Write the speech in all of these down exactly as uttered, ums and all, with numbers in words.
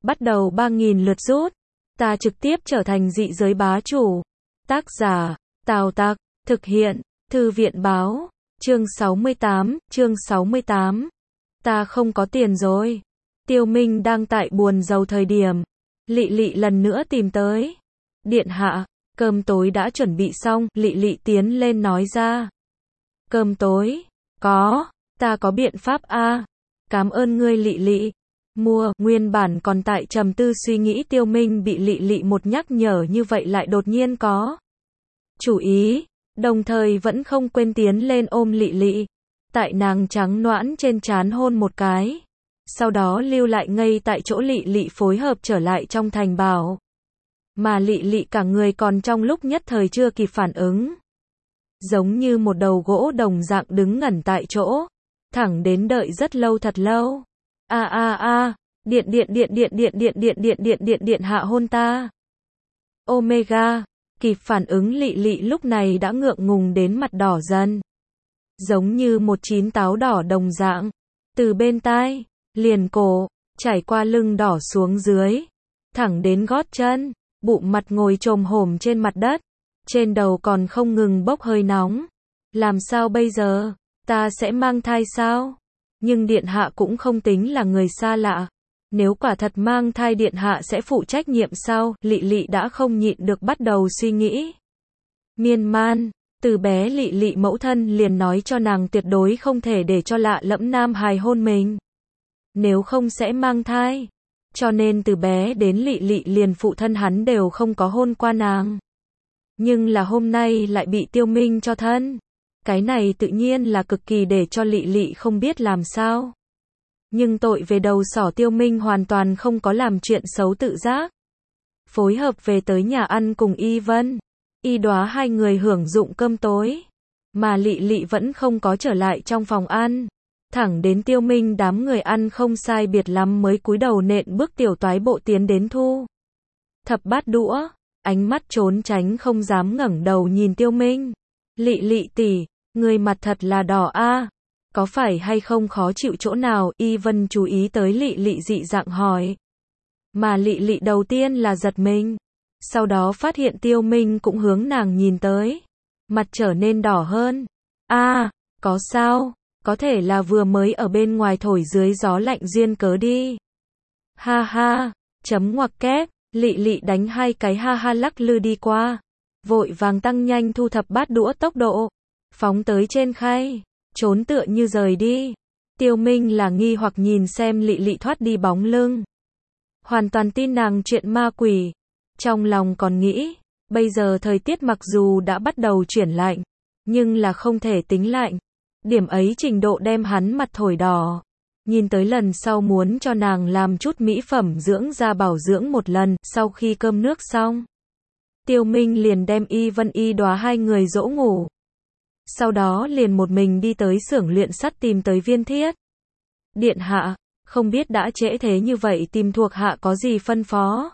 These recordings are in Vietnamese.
bắt đầu ba nghìn lượt rút. Ta trực tiếp trở thành dị giới bá chủ. Tác giả, Tào Tặc, thực hiện, Thư viện báo, chương sáu mươi tám, chương sáu mươi tám. Ta không có tiền rồi. Tiêu Minh đang tại buồn rầu thời điểm. Lị Lị lần nữa tìm tới. Điện hạ, cơm tối đã chuẩn bị xong, Lị Lị tiến lên nói ra. Cơm tối? Có, ta có biện pháp a. Cảm ơn ngươi Lị Lị. Mua, nguyên bản còn tại trầm tư suy nghĩ Tiêu Minh bị Lị Lị một nhắc nhở như vậy lại đột nhiên có chủ ý, đồng thời vẫn không quên tiến lên ôm Lị Lị, tại nàng trắng noãn trên trán hôn một cái, sau đó lưu lại ngây tại chỗ Lị Lị phối hợp trở lại trong thành bảo, mà Lị Lị cả người còn trong lúc nhất thời chưa kịp phản ứng, giống như một đầu gỗ đồng dạng đứng ngẩn tại chỗ, thẳng đến đợi rất lâu thật lâu. A a a, điện điện điện điện điện điện điện điện điện điện điện hạ hôn ta. Omega, kịp phản ứng Lị Lị lúc này đã ngượng ngùng đến mặt đỏ dần. Giống như một chín táo đỏ đồng dạng, từ bên tai, liền cổ, trải qua lưng đỏ xuống dưới, thẳng đến gót chân, bụng mặt ngồi chồm hổm trên mặt đất, trên đầu còn không ngừng bốc hơi nóng. Làm sao bây giờ, ta sẽ mang thai sao? Nhưng điện hạ cũng không tính là người xa lạ. Nếu quả thật mang thai điện hạ sẽ phụ trách nhiệm sao? Lị Lị đã không nhịn được bắt đầu suy nghĩ. Miên man, từ bé Lị Lị mẫu thân liền nói cho nàng tuyệt đối không thể để cho lạ lẫm nam hài hôn mình. Nếu không sẽ mang thai. Cho nên từ bé đến Lị Lị liền phụ thân hắn đều không có hôn qua nàng. Nhưng là hôm nay lại bị Tiêu Minh cho thân. Cái này tự nhiên là cực kỳ để cho Lị Lị không biết làm sao. Nhưng tội về đầu sỏ Tiêu Minh hoàn toàn không có làm chuyện xấu tự giác. Phối hợp về tới nhà ăn cùng Y Vân, Y Đóa hai người hưởng dụng cơm tối. Mà Lị Lị vẫn không có trở lại trong phòng ăn. Thẳng đến Tiêu Minh đám người ăn không sai biệt lắm mới cúi đầu nện bước tiểu toái bộ tiến đến thu thập bát đũa, ánh mắt trốn tránh không dám ngẩng đầu nhìn Tiêu Minh. Lị Lị tỷ, người mặt thật là đỏ a, có phải hay không khó chịu chỗ nào? Y Vân chú ý tới Lị Lị dị dạng hỏi. Mà Lị Lị đầu tiên là giật mình, sau đó phát hiện Tiêu Minh cũng hướng nàng nhìn tới, mặt trở nên đỏ hơn. A, có sao? Có thể là vừa mới ở bên ngoài thổi dưới gió lạnh duyên cớ đi. Ha ha, chấm ngoặc kép, Lị Lị đánh hai cái ha ha lắc lư đi qua, vội vàng tăng nhanh thu thập bát đũa tốc độ, phóng tới trên khay, trốn tựa như rời đi. Tiêu Minh là nghi hoặc nhìn xem Lị Lị thoát đi bóng lưng, hoàn toàn tin nàng chuyện ma quỷ, trong lòng còn nghĩ, bây giờ thời tiết mặc dù đã bắt đầu chuyển lạnh, nhưng là không thể tính lạnh. Điểm ấy trình độ đem hắn mặt thổi đỏ. Nhìn tới lần sau muốn cho nàng làm chút mỹ phẩm dưỡng da bảo dưỡng một lần, sau khi cơm nước xong. Tiêu Minh liền đem Y Vân Y Đóa hai người dỗ ngủ. Sau đó liền một mình đi tới xưởng luyện sắt tìm tới Viên Thiết. Điện hạ, không biết đã trễ thế như vậy tìm thuộc hạ có gì phân phó?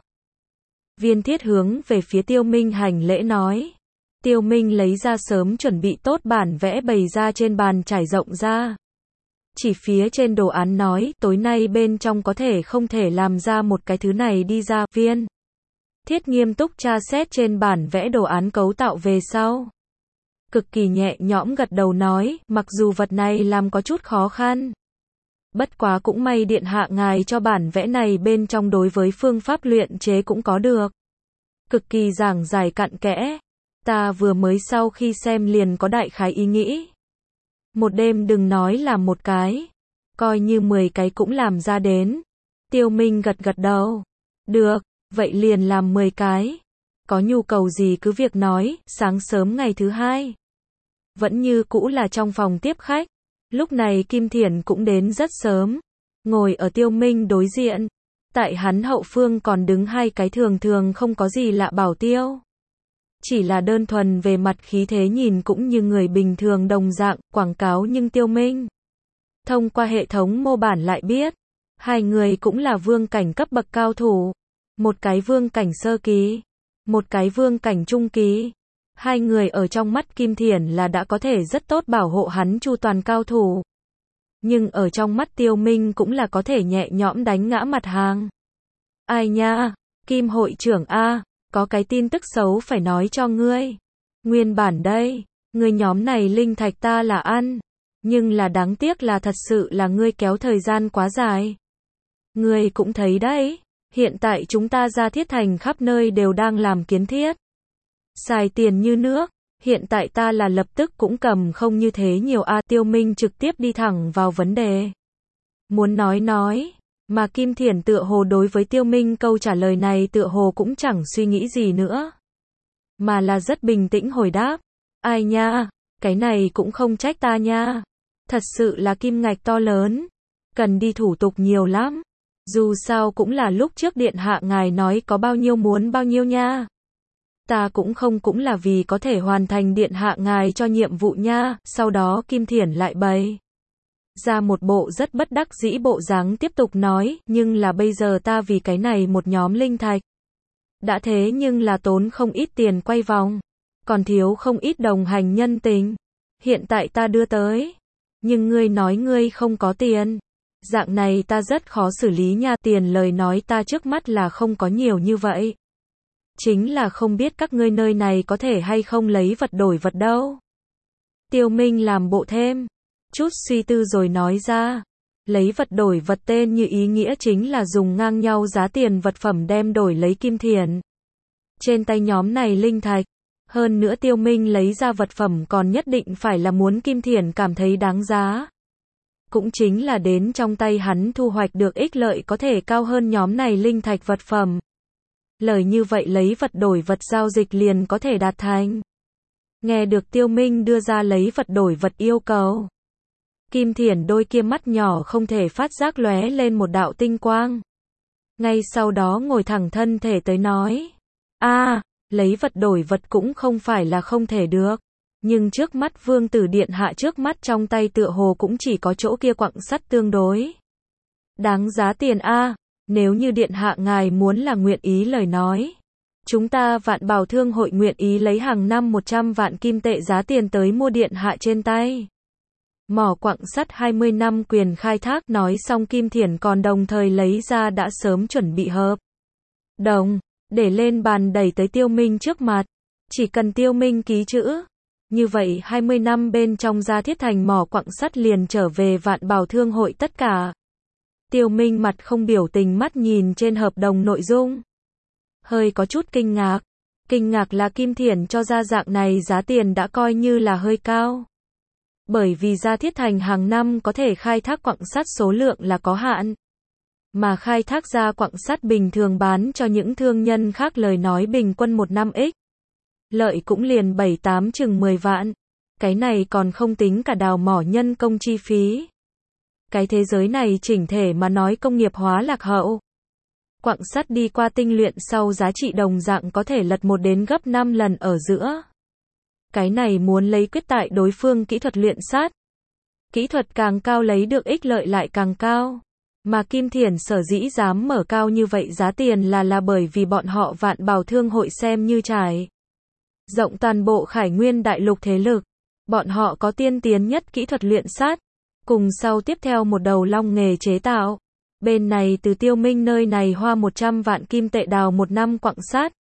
Viên Thiết hướng về phía Tiêu Minh hành lễ nói. Tiêu Minh lấy ra sớm chuẩn bị tốt bản vẽ bày ra trên bàn trải rộng ra. Chỉ phía trên đồ án nói, tối nay bên trong có thể không thể làm ra một cái thứ này đi ra. Viên Thiết nghiêm túc tra xét trên bản vẽ đồ án cấu tạo về sau. Cực kỳ nhẹ nhõm gật đầu nói, mặc dù vật này làm có chút khó khăn. Bất quá cũng may điện hạ ngài cho bản vẽ này bên trong đối với phương pháp luyện chế cũng có được. Cực kỳ giảng giải cặn kẽ. Ta vừa mới sau khi xem liền có đại khái ý nghĩ. Một đêm đừng nói làm một cái, coi như mười cái cũng làm ra đến. Tiêu Minh gật gật đầu. Được, vậy liền làm mười cái. Có nhu cầu gì cứ việc nói. Sáng sớm ngày thứ hai, vẫn như cũ là trong phòng tiếp khách. Lúc này Kim Thiển cũng đến rất sớm, ngồi ở Tiêu Minh đối diện. Tại hắn hậu phương còn đứng hai cái thường thường không có gì lạ bảo tiêu. Chỉ là đơn thuần về mặt khí thế nhìn cũng như người bình thường đồng dạng, quảng cáo nhưng Tiêu Minh thông qua hệ thống mô bản lại biết, hai người cũng là vương cảnh cấp bậc cao thủ, một cái vương cảnh sơ kỳ, một cái vương cảnh trung kỳ. Hai người ở trong mắt Kim Thiển là đã có thể rất tốt bảo hộ hắn chu toàn cao thủ. Nhưng ở trong mắt Tiêu Minh cũng là có thể nhẹ nhõm đánh ngã mặt hàng. Ai nha, Kim hội trưởng a, có cái tin tức xấu phải nói cho ngươi. Nguyên bản đây, ngươi nhóm này linh thạch ta là ăn, nhưng là đáng tiếc là thật sự là ngươi kéo thời gian quá dài. Ngươi cũng thấy đấy, hiện tại chúng ta Gia Thiết Thành khắp nơi đều đang làm kiến thiết. Xài tiền như nước, hiện tại ta là lập tức cũng cầm không như thế nhiều a. Tiêu Minh trực tiếp đi thẳng vào vấn đề. Muốn nói nói, mà Kim Thiển tựa hồ đối với Tiêu Minh câu trả lời này tựa hồ cũng chẳng suy nghĩ gì nữa. Mà là rất bình tĩnh hồi đáp. Ai nha, cái này cũng không trách ta nha. Thật sự là kim ngạch to lớn, cần đi thủ tục nhiều lắm. Dù sao cũng là lúc trước điện hạ ngài nói có bao nhiêu muốn bao nhiêu nha. Ta cũng không cũng là vì có thể hoàn thành điện hạ ngài cho nhiệm vụ nha. Sau đó Kim Thiển lại bày ra một bộ rất bất đắc dĩ bộ dáng tiếp tục nói, nhưng là bây giờ ta vì cái này một nhóm linh thạch. Đã thế nhưng là tốn không ít tiền quay vòng, còn thiếu không ít đồng hành nhân tình. Hiện tại ta đưa tới, nhưng ngươi nói ngươi không có tiền. Dạng này ta rất khó xử lý nha. Tiền lời nói ta trước mắt là không có nhiều như vậy. Chính là không biết các ngươi nơi này có thể hay không lấy vật đổi vật đâu. Tiêu Minh làm bộ thêm chút suy tư rồi nói ra. Lấy vật đổi vật tên như ý nghĩa chính là dùng ngang nhau giá tiền vật phẩm đem đổi lấy Kim Thiển trên tay nhóm này linh thạch. Hơn nữa Tiêu Minh lấy ra vật phẩm còn nhất định phải là muốn Kim Thiển cảm thấy đáng giá. Cũng chính là đến trong tay hắn thu hoạch được ích lợi có thể cao hơn nhóm này linh thạch vật phẩm. Lời như vậy lấy vật đổi vật giao dịch liền có thể đạt thành. Nghe được Tiêu Minh đưa ra lấy vật đổi vật yêu cầu, Kim Thiển đôi kia mắt nhỏ không thể phát giác lóe lên một đạo tinh quang. Ngay sau đó ngồi thẳng thân thể tới nói. A, lấy vật đổi vật cũng không phải là không thể được. Nhưng trước mắt Vương tử điện hạ trước mắt trong tay tựa hồ cũng chỉ có chỗ kia quặng sắt tương đối đáng giá tiền a. Nếu như điện hạ ngài muốn là nguyện ý lời nói, chúng ta Vạn Bảo Thương hội nguyện ý lấy hàng năm một trăm vạn kim tệ giá tiền tới mua điện hạ trên tay. Mỏ quặng sắt hai mươi năm quyền khai thác. Nói xong Kim Thiển còn đồng thời lấy ra đã sớm chuẩn bị hợp đồng, để lên bàn đẩy tới Tiêu Minh trước mặt. Chỉ cần Tiêu Minh ký chữ, như vậy hai mươi năm bên trong Gia Thiết Thành mỏ quặng sắt liền trở về Vạn Bảo Thương hội tất cả. Tiêu Minh mặt không biểu tình mắt nhìn trên hợp đồng nội dung. Hơi có chút kinh ngạc. Kinh ngạc là Kim Thiển cho ra dạng này giá tiền đã coi như là hơi cao. Bởi vì Gia Thiết Thành hàng năm có thể khai thác quặng sắt số lượng là có hạn. Mà khai thác ra quặng sắt bình thường bán cho những thương nhân khác lời nói bình quân một năm ích lợi cũng liền bảy tám chừng mười vạn. Cái này còn không tính cả đào mỏ nhân công chi phí. Cái thế giới này chỉnh thể mà nói công nghiệp hóa lạc hậu. Quặng sắt đi qua tinh luyện sau giá trị đồng dạng có thể lật một đến gấp năm lần ở giữa. Cái này muốn lấy quyết tại đối phương kỹ thuật luyện sắt. Kỹ thuật càng cao lấy được ích lợi lại càng cao. Mà Kim Thiển sở dĩ dám mở cao như vậy giá tiền là là bởi vì bọn họ Vạn Bảo Thương hội xem như trải rộng toàn bộ Khải Nguyên đại lục thế lực. Bọn họ có tiên tiến nhất kỹ thuật luyện sắt. Cùng sau tiếp theo một đầu long nghề chế tạo. Bên này từ Tiêu Minh nơi này hoa một trăm vạn kim tệ đào một năm quặng sắt.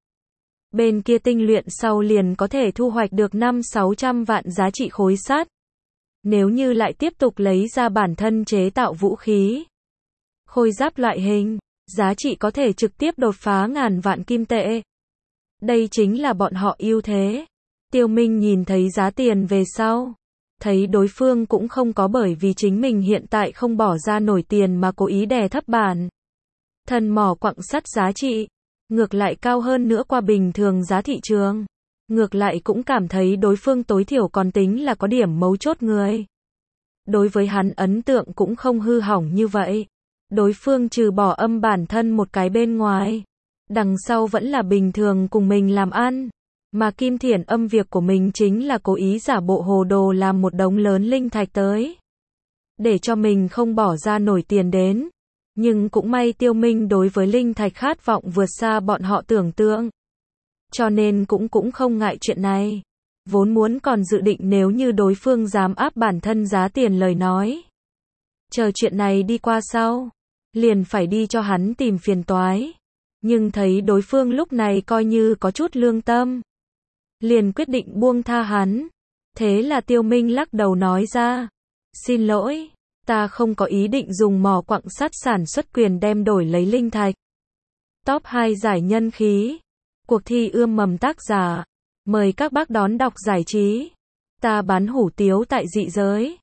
Bên kia tinh luyện sau liền có thể thu hoạch được năm sáu trăm vạn giá trị khối sắt. Nếu như lại tiếp tục lấy ra bản thân chế tạo vũ khí, khôi giáp loại hình, giá trị có thể trực tiếp đột phá ngàn vạn kim tệ. Đây chính là bọn họ ưu thế. Tiêu Minh nhìn thấy giá tiền về sau, thấy đối phương cũng không có bởi vì chính mình hiện tại không bỏ ra nổi tiền mà cố ý đè thấp bản thân mỏ quặng sắt giá trị, ngược lại cao hơn nữa qua bình thường giá thị trường. Ngược lại cũng cảm thấy đối phương tối thiểu còn tính là có điểm mấu chốt người. Đối với hắn ấn tượng cũng không hư hỏng như vậy. Đối phương trừ bỏ âm bản thân một cái bên ngoài, đằng sau vẫn là bình thường cùng mình làm ăn. Mà Kim Thiển âm việc của mình chính là cố ý giả bộ hồ đồ làm một đống lớn linh thạch tới, để cho mình không bỏ ra nổi tiền đến. Nhưng cũng may Tiêu Minh đối với linh thạch khát vọng vượt xa bọn họ tưởng tượng. Cho nên cũng cũng không ngại chuyện này. Vốn muốn còn dự định nếu như đối phương dám áp bản thân giá tiền lời nói, chờ chuyện này đi qua sau, liền phải đi cho hắn tìm phiền toái. Nhưng thấy đối phương lúc này coi như có chút lương tâm, liền quyết định buông tha hắn. Thế là Tiêu Minh lắc đầu nói ra, xin lỗi, ta không có ý định dùng mỏ quặng sắt sản xuất quyền đem đổi lấy linh thạch. Top hai giải nhân khí. Cuộc thi ươm mầm tác giả. Mời các bác đón đọc giải trí. Ta bán hủ tiếu tại dị giới.